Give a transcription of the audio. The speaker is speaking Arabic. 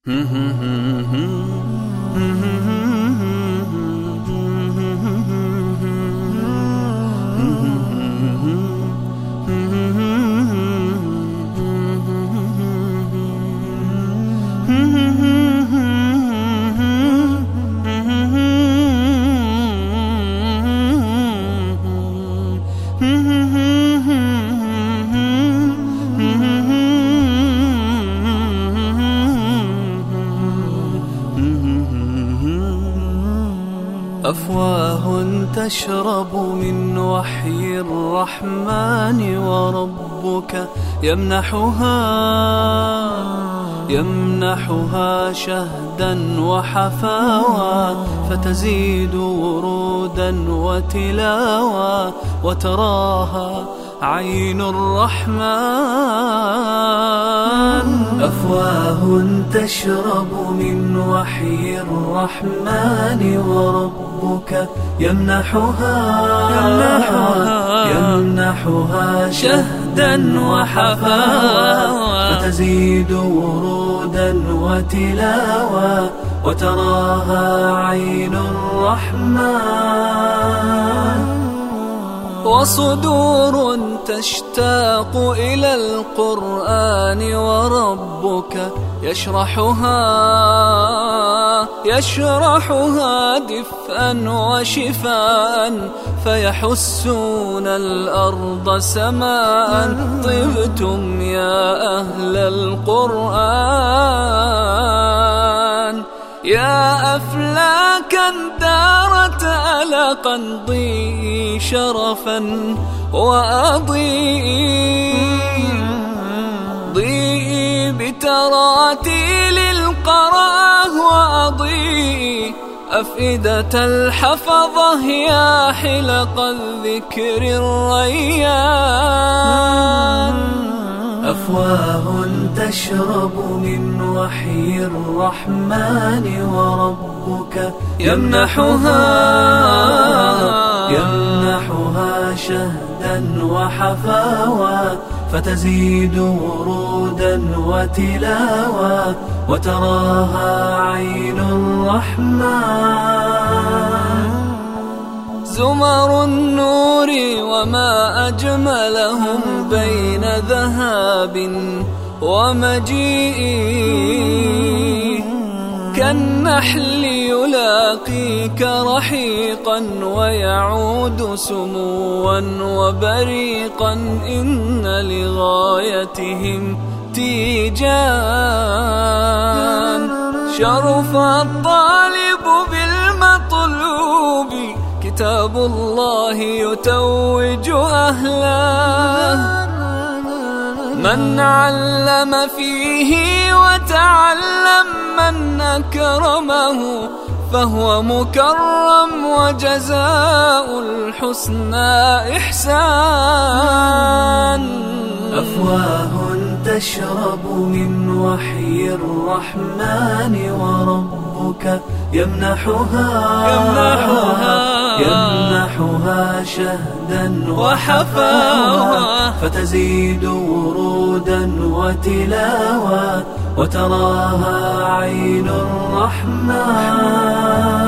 أفواه تشرب من وحي الرحمن وربك يمنحها شهدا وحفاوى فتزيد ورودا وتلاوى وتراها عين الرحمن. أفواه تشرب من وحي الرحمن وربك يمنحها شهدا وحفاوى فتزيد ورودا وتلاوى وتراها عين الرحمن. وصدور تشتاق إلى القرآن وربك يشرحها دفءا وشفاء فيحسون الأرض سماء. طبتم يا أهل القرآن يا أفلاكا دارت ألقا ضيئي شرفا وأضيئي بتراتيل القراه وأضيئي أفئدة الحفظة يا حلق الذكر الريان. أفواه تشرب من وحي الرحمن وربك يمنحها شهدا وحفاوى فتزيد ورودا وتلاوى وتراها عين الرحمن. زمر النور وما أجملهم بين ذهاب ومجيء كالنحل يلاقيك رحيقا ويعود سموا وبريقا. إن لغايتهم تيجان شرف الطالب بالمطلوب كتاب الله يتوج أهله. من علم فيه وتعلم من أكرمه فهو مكرم وجزاء الحسنى إحسان. أفواه تشرب من وحي الرحمن وربك يمنحها شهدا وحفاوى فتزيد ورودا وتلاوى وتراها عين الرحمن.